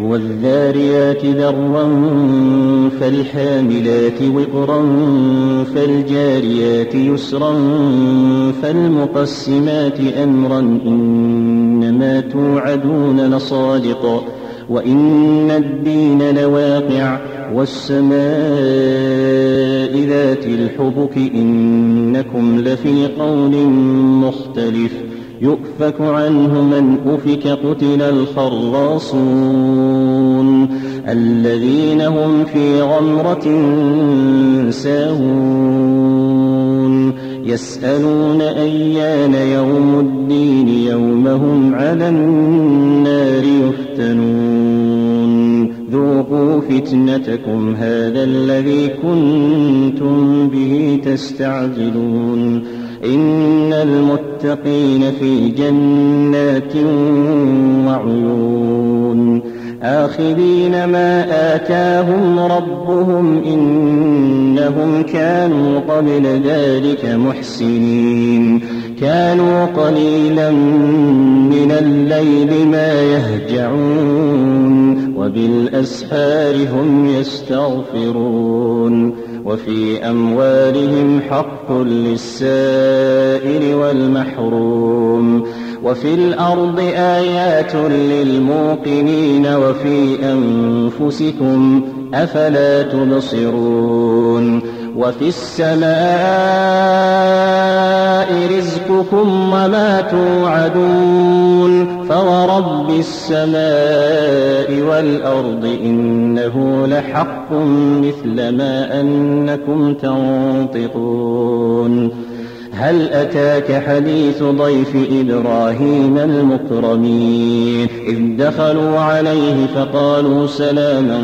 والذاريات ذروا فالحاملات وقرا فالجاريات يسرا فالمقسمات أمرا إنما توعدون لصادق وإن الدين لواقع والسماء ذات الحبك إنكم لفي قول مختلف يؤفك عنه من أفك قتل الخراصون الذين هم في غمرة ساهون يسألون أيان يوم الدين يوم هم على النار يفتنون ذوقوا فتنتكم هذا الذي كنتم به تستعجلون إن المتقين في جنات وعيون آخذين ما آتاهم ربهم إنهم كانوا قبل ذلك محسنين كانوا قليلا من الليل ما يهجعون وبالأسحار هم يستغفرون وفي أموالهم حق للسائل والمحروم وفي الأرض آيات للموقنين وفي أنفسكم أفلا تبصرون وفي السماء رزقكم وما توعدون فورب السماء والأرض إنه لحق مثل ما أنكم تنطقون هل أتاك حديث ضيف إبراهيم المكرمين إذ دخلوا عليه فقالوا سلاما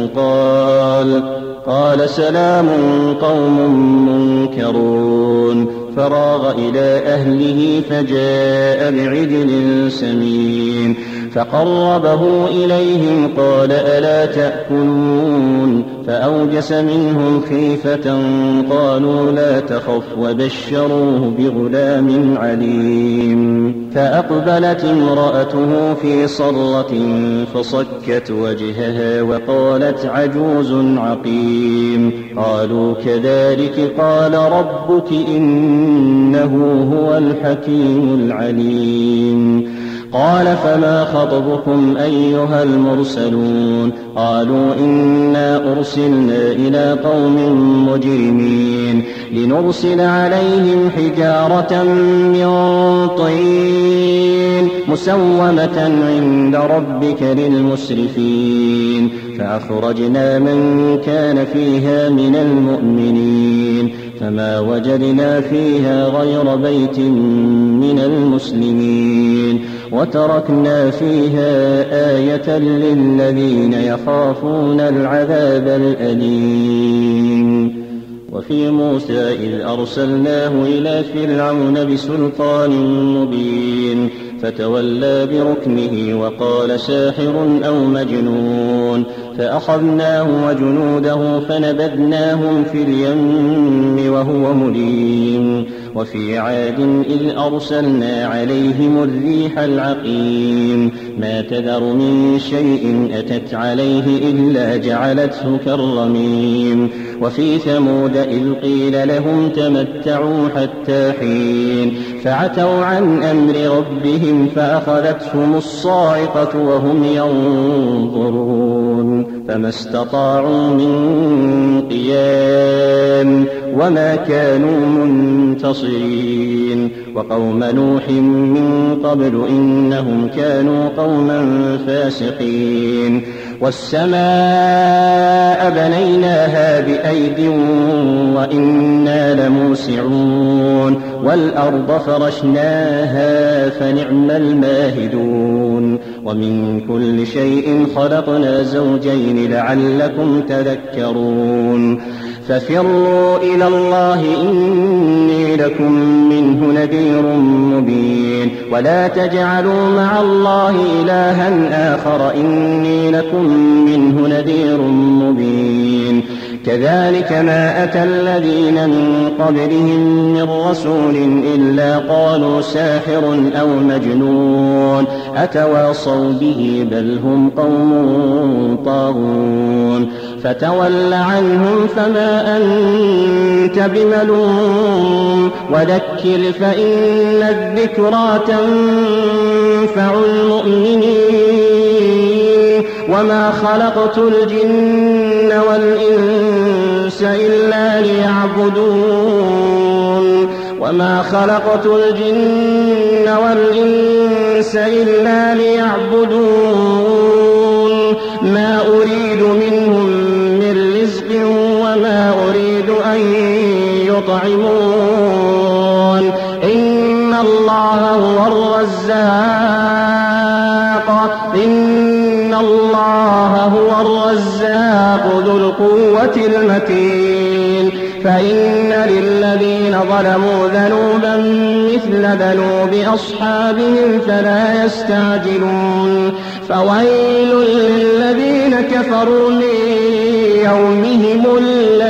قال سلام قوم منكرون فراغ إلى أهله فجاء بعجل سمين فقربه إليهم قال ألا تأكلون فأوجس منهم خيفة قالوا لا تخف وبشروه بغلام عليم فأقبلت امرأته في صرة فصكت وجهها وقالت عجوز عقيم قالوا كذلك قال ربك إنه هو الحكيم العليم قال فما خطبكم أيها المرسلون قالوا إنا أرسلنا إلى قوم مجرمين لنرسل عليهم حجارة من طين مسومة عند ربك للمسرفين فأخرجنا من كان فيها من المؤمنين فما وجدنا فيها غير بيت من المسلمين وتركنا فيها آية للذين يخافون العذاب الأليم وفي موسى إذ أرسلناه إلى فرعون بسلطان مبين فتولى بركنه وقال ساحر أو مجنون فأخذناه وجنوده فنبذناهم في اليم وهو مليم وفي عاد إذ أرسلنا عليهم الريح العقيم ما تذر من شيء أتت عليه إلا جعلته كالرميم وفي ثمود إذ قيل لهم تمتعوا حتى حين فعتوا عن أمر ربهم فأخذتهم الصاعقة وهم ينظرون فما استطاعوا من قيام وما كانوا منتصرين وقوم نوح من قبل إنهم كانوا قوما فاسقين والسماء بنيناها بأيد وإنا لموسعون والأرض فرشناها فنعم الماهدون ومن كل شيء خلقنا زوجين لعلكم تذكرون ففروا إلى الله إني لكم منه نذير مبين ولا تجعلوا مع الله إلها آخر إني لكم منه نذير مبين كذلك ما أتى الذين من قبلهم من رسول إلا قالوا ساحر أو مجنون أتواصوا به بل هم قوم طاغون فتول عنهم فما أنت بملوم وذكر فإن الذكرى تنفع المؤمنين وما خلقت الجن والإنس إلا ليعبدون ما أريد منهم من رزق وما أريد أن يطعمون إن الله هو الرزاق ذو القوة المتين فإن للذين ظلموا ذنوبا مثل ذنوب أصحابهم فلا يستعجلون فويل للذين كفروا من يومهم الذي